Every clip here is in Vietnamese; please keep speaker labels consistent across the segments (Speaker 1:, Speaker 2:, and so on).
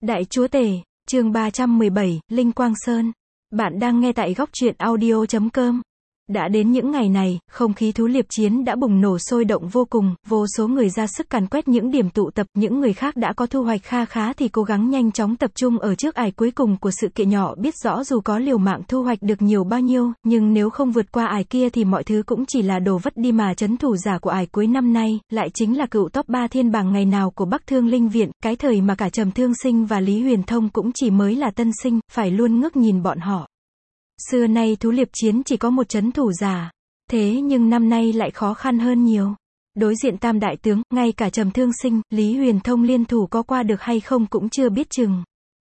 Speaker 1: Đại Chúa Tể, chương 317, Linh Quang Sơn. Bạn đang nghe tại góc truyện audio.com. Đã đến những ngày này, không khí thú liệp chiến đã bùng nổ sôi động vô cùng, vô số người ra sức càn quét những điểm tụ tập, những người khác đã có thu hoạch kha khá thì cố gắng nhanh chóng tập trung ở trước ải cuối cùng của sự kiện nhỏ, biết rõ dù có liều mạng thu hoạch được nhiều bao nhiêu, nhưng nếu không vượt qua ải kia thì mọi thứ cũng chỉ là đồ vất đi mà. Trấn thủ giả của ải cuối năm nay, lại chính là cựu top 3 thiên bảng ngày nào của Bắc Thương Linh Viện, cái thời mà cả Trầm Thương Sinh và Lý Huyền Thông cũng chỉ mới là tân sinh, phải luôn ngước nhìn bọn họ. Xưa nay thú liệp chiến chỉ có một trấn thủ giả, thế nhưng năm nay lại khó khăn hơn nhiều. Đối diện tam đại tướng, ngay cả Trầm Thương Sinh, Lý Huyền Thông liên thủ có qua được hay không cũng chưa biết chừng.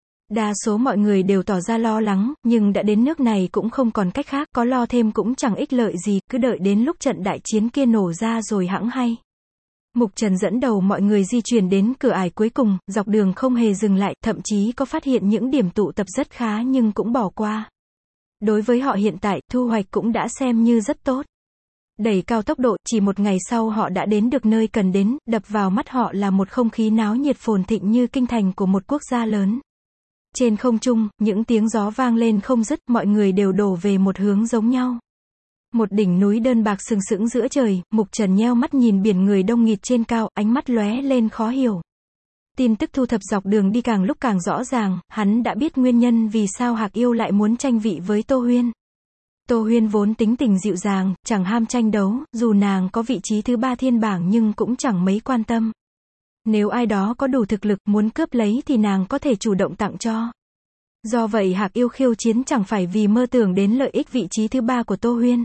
Speaker 1: Đa số mọi người đều tỏ ra lo lắng, nhưng đã đến nước này cũng không còn cách khác, có lo thêm cũng chẳng ích lợi gì, cứ đợi đến lúc trận đại chiến kia nổ ra rồi hẵng hay. Mục Trần dẫn đầu mọi người di chuyển đến cửa ải cuối cùng, dọc đường không hề dừng lại, thậm chí có phát hiện những điểm tụ tập rất khá nhưng cũng bỏ qua. Đối với họ hiện tại, thu hoạch cũng đã xem như rất tốt. Đẩy cao tốc độ, chỉ một ngày sau họ đã đến được nơi cần đến, đập vào mắt họ là một không khí náo nhiệt phồn thịnh như kinh thành của một quốc gia lớn. Trên không trung, những tiếng gió vang lên không dứt, mọi người đều đổ về một hướng giống nhau. Một đỉnh núi đơn bạc sừng sững giữa trời, Mục Trần nheo mắt nhìn biển người đông nghịt trên cao, ánh mắt lóe lên khó hiểu. Tin tức thu thập dọc đường đi càng lúc càng rõ ràng, hắn đã biết nguyên nhân vì sao Hạc Yêu lại muốn tranh vị với Tô Huyên. Tô Huyên vốn tính tình dịu dàng, chẳng ham tranh đấu, dù nàng có vị trí thứ 3 thiên bảng nhưng cũng chẳng mấy quan tâm. Nếu ai đó có đủ thực lực muốn cướp lấy thì nàng có thể chủ động tặng cho. Do vậy Hạc Yêu khiêu chiến chẳng phải vì mơ tưởng đến lợi ích vị trí thứ 3 của Tô Huyên,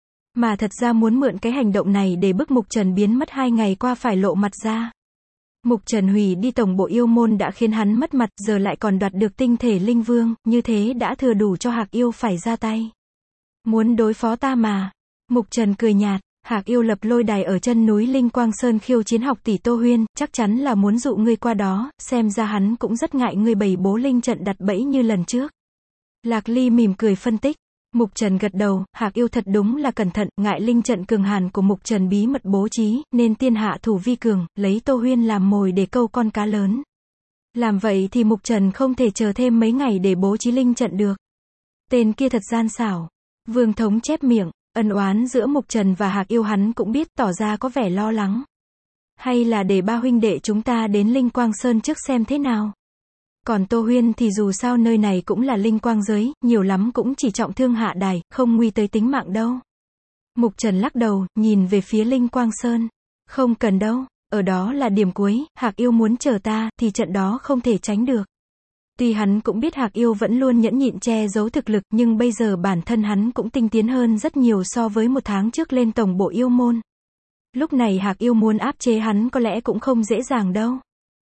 Speaker 1: mà thật ra muốn mượn cái hành động này để bức Mục Trần biến mất 2 ngày qua phải lộ mặt ra. Mục Trần hủy đi tổng bộ yêu môn đã khiến hắn mất mặt, giờ lại còn đoạt được tinh thể linh vương, như thế đã thừa đủ cho Hạc Yêu phải ra tay. Muốn đối phó ta mà. Mục Trần cười nhạt, Hạc Yêu lập lôi đài ở chân núi Linh Quang Sơn khiêu chiến học tỷ Tô Huyên, chắc chắn là muốn dụ ngươi qua đó, xem ra hắn cũng rất ngại ngươi bày bố linh trận đặt bẫy như lần trước. Lạc Ly mỉm cười phân tích. Mục Trần gật đầu, Hạc Yêu thật đúng là cẩn thận, ngại linh trận cường hàn của Mục Trần bí mật bố trí, nên tiên hạ thủ vi cường, lấy Tô Huyên làm mồi để câu con cá lớn. Làm vậy thì Mục Trần không thể chờ thêm mấy ngày để bố trí linh trận được. Tên kia thật gian xảo. Vương Thống chép miệng, ân oán giữa Mục Trần và Hạc Yêu hắn cũng biết, tỏ ra có vẻ lo lắng. Hay là để ba huynh đệ chúng ta đến Linh Quang Sơn trước xem thế nào? Còn Tô Huyên thì dù sao nơi này cũng là linh quang giới, nhiều lắm cũng chỉ trọng thương hạ đài, không nguy tới tính mạng đâu. Mục Trần lắc đầu, nhìn về phía Linh Quang Sơn. Không cần đâu, ở đó là điểm cuối, Hạc Yêu muốn chờ ta, thì trận đó không thể tránh được. Tuy hắn cũng biết Hạc Yêu vẫn luôn nhẫn nhịn che giấu thực lực, nhưng bây giờ bản thân hắn cũng tinh tiến hơn rất nhiều so với một tháng trước lên tổng bộ yêu môn. Lúc này Hạc Yêu muốn áp chế hắn có lẽ cũng không dễ dàng đâu.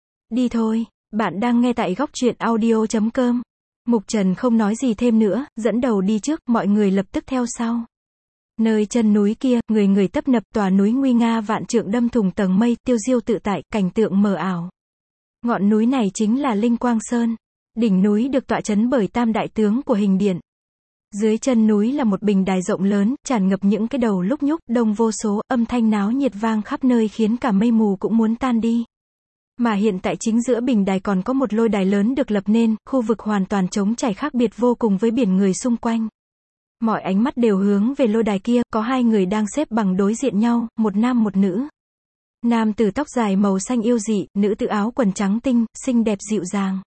Speaker 1: Đi thôi. Bạn đang nghe tại góc truyện audio.com. Mục Trần không nói gì thêm nữa, dẫn đầu đi trước, mọi người lập tức theo sau. Nơi chân núi kia, người người tấp nập, tòa núi nguy nga vạn trượng đâm thủng tầng mây, tiêu diêu tự tại, cảnh tượng mờ ảo. Ngọn núi này chính là Linh Quang Sơn. Đỉnh núi được tọa trấn bởi tam đại tướng của hình điện. Dưới chân núi là một bình đài rộng lớn, tràn ngập những cái đầu lúc nhúc, đông vô số, âm thanh náo nhiệt vang khắp nơi khiến cả mây mù cũng muốn tan đi. Mà hiện tại chính giữa bình đài còn có một lôi đài lớn được lập nên, khu vực hoàn toàn trống trải khác biệt vô cùng với biển người xung quanh. Mọi ánh mắt đều hướng về lôi đài kia, có 2 người đang xếp bằng đối diện nhau, một nam một nữ. Nam tử tóc dài màu xanh yêu dị, nữ tử áo quần trắng tinh, xinh đẹp dịu dàng.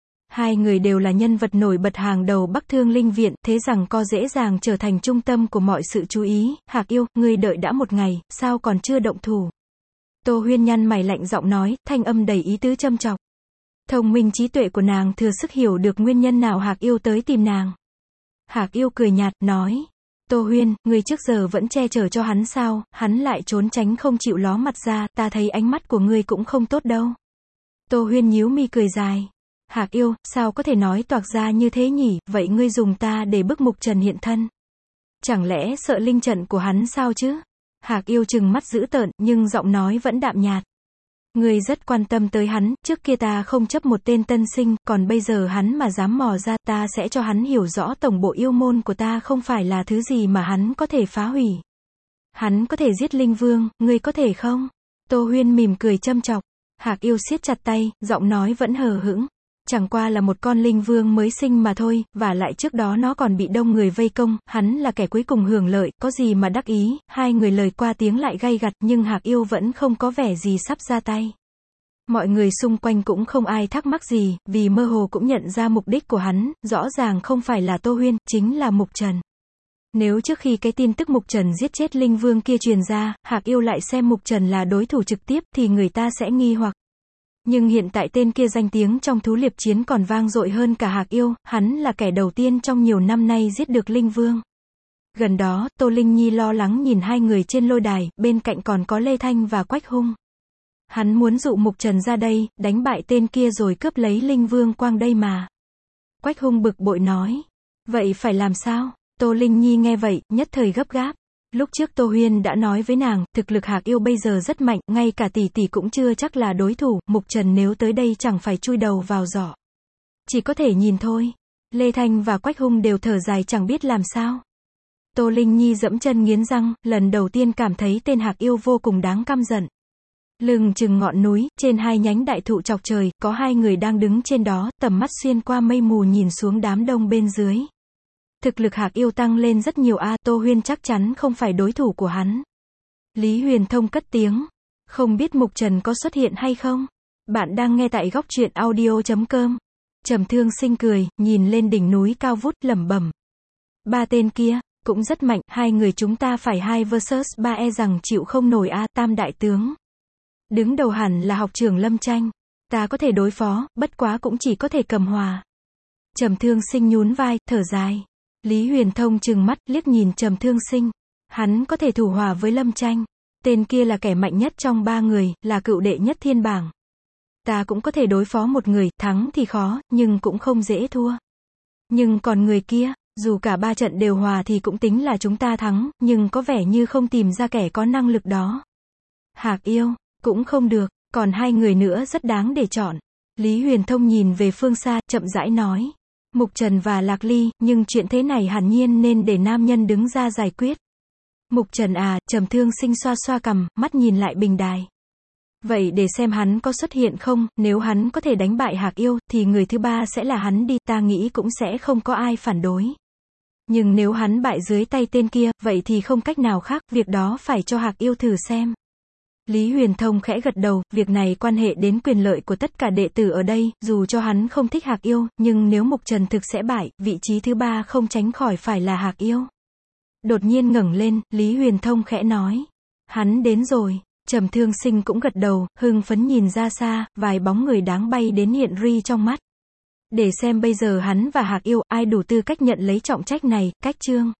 Speaker 1: 2 người đều là nhân vật nổi bật hàng đầu Bắc Thương Linh Viện, thế rằng co dễ dàng trở thành trung tâm của mọi sự chú ý. Hạc Yêu, ngươi đợi đã một ngày, sao còn chưa động thủ? Tô Huyên nhăn mày lạnh giọng nói, thanh âm đầy ý tứ châm chọc. Thông minh trí tuệ của nàng thừa sức hiểu được nguyên nhân nào Hạc Yêu tới tìm nàng. Hạc Yêu cười nhạt, nói. Tô Huyên, ngươi trước giờ vẫn che chở cho hắn sao, hắn lại trốn tránh không chịu ló mặt ra, ta thấy ánh mắt của ngươi cũng không tốt đâu. Tô Huyên nhíu mi cười dài. Hạc Yêu, sao có thể nói toạc ra như thế nhỉ, vậy ngươi dùng ta để bức Mục Trần hiện thân. Chẳng lẽ sợ linh trận của hắn sao chứ? Hạc Yêu trừng mắt dữ tợn, nhưng giọng nói vẫn đạm nhạt. Ngươi rất quan tâm tới hắn, trước kia ta không chấp một tên tân sinh, còn bây giờ hắn mà dám mò ra, ta sẽ cho hắn hiểu rõ tổng bộ yêu môn của ta không phải là thứ gì mà hắn có thể phá hủy. Hắn có thể giết linh vương, ngươi có thể không? Tô Huyên mỉm cười châm chọc. Hạc Yêu siết chặt tay, giọng nói vẫn hờ hững. Chẳng qua là một con linh vương mới sinh mà thôi, và lại trước đó nó còn bị đông người vây công, hắn là kẻ cuối cùng hưởng lợi, có gì mà đắc ý. Hai người lời qua tiếng lại gay gắt, nhưng Hạc Yêu vẫn không có vẻ gì sắp ra tay. Mọi người xung quanh cũng không ai thắc mắc gì, vì mơ hồ cũng nhận ra mục đích của hắn, rõ ràng không phải là Tô Huyên, chính là Mục Trần. Nếu trước khi cái tin tức Mục Trần giết chết linh vương kia truyền ra, Hạc Yêu lại xem Mục Trần là đối thủ trực tiếp, thì người ta sẽ nghi hoặc. Nhưng hiện tại tên kia danh tiếng trong thú liệp chiến còn vang dội hơn cả Hạc Yêu, hắn là kẻ đầu tiên trong nhiều năm nay giết được linh vương. Gần đó, Tô Linh Nhi lo lắng nhìn hai người trên lôi đài, bên cạnh còn có Lê Thanh và Quách Hung. Hắn muốn dụ Mục Trần ra đây, đánh bại tên kia rồi cướp lấy linh vương quang đây mà. Quách Hung bực bội nói. Vậy phải làm sao? Tô Linh Nhi nghe vậy, nhất thời gấp gáp. Lúc trước Tô Huyên đã nói với nàng, thực lực Hạc Yêu bây giờ rất mạnh, ngay cả tỷ tỷ cũng chưa chắc là đối thủ, Mục Trần nếu tới đây chẳng phải chui đầu vào giỏ. Chỉ có thể nhìn thôi. Lê Thanh và Quách Hung đều thở dài chẳng biết làm sao. Tô Linh Nhi giẫm chân nghiến răng, lần đầu tiên cảm thấy tên Hạc Yêu vô cùng đáng căm giận. Lưng chừng ngọn núi, trên hai nhánh đại thụ chọc trời, có hai người đang đứng trên đó, tầm mắt xuyên qua mây mù nhìn xuống đám đông bên dưới. Thực lực Hạc Yêu tăng lên rất nhiều Tô Huyên chắc chắn không phải đối thủ của hắn. Lý Huyền Thông cất tiếng. Không biết Mục Trần có xuất hiện hay không? Bạn đang nghe tại góc truyện audio.com. Trầm Thương Sinh cười, nhìn lên đỉnh núi cao vút, lẩm bẩm. Ba tên kia, cũng rất mạnh, hai người chúng ta phải 2 vs 3 e rằng chịu không nổi Tam đại tướng. Đứng đầu hẳn là học trưởng Lâm Tranh. Ta có thể đối phó, bất quá cũng chỉ có thể cầm hòa. Trầm Thương Sinh nhún vai, thở dài. Lý Huyền Thông trừng mắt, liếc nhìn Trầm Thương Sinh. Hắn có thể thủ hòa với Lâm Tranh. Tên kia là kẻ mạnh nhất trong ba người, là cựu đệ nhất thiên bảng. Ta cũng có thể đối phó một người, thắng thì khó, nhưng cũng không dễ thua. Nhưng còn người kia, dù cả ba trận đều hòa thì cũng tính là chúng ta thắng, nhưng có vẻ như không tìm ra kẻ có năng lực đó. Hạc Yêu, cũng không được, còn hai người nữa rất đáng để chọn. Lý Huyền Thông nhìn về phương xa, chậm rãi nói. Mục Trần và Lạc Ly, nhưng chuyện thế này hẳn nhiên nên để nam nhân đứng ra giải quyết. Mục Trần Trầm Thương Sinh xoa xoa cằm, mắt nhìn lại bình đài. Vậy để xem hắn có xuất hiện không, nếu hắn có thể đánh bại Hạc Yêu, thì người thứ ba sẽ là hắn đi, ta nghĩ cũng sẽ không có ai phản đối. Nhưng nếu hắn bại dưới tay tên kia, vậy thì không cách nào khác, việc đó phải cho Hạc Yêu thử xem. Lý Huyền Thông khẽ gật đầu, việc này quan hệ đến quyền lợi của tất cả đệ tử ở đây, dù cho hắn không thích Hạc Yêu, nhưng nếu Mục Trần thực sẽ bại, vị trí thứ ba không tránh khỏi phải là Hạc Yêu. Đột nhiên ngẩng lên, Lý Huyền Thông khẽ nói. Hắn đến rồi. Trầm Thương Sinh cũng gật đầu, hưng phấn nhìn ra xa, vài bóng người đáng bay đến hiện ri trong mắt. Để xem bây giờ hắn và Hạc Yêu, ai đủ tư cách nhận lấy trọng trách này, cách chương.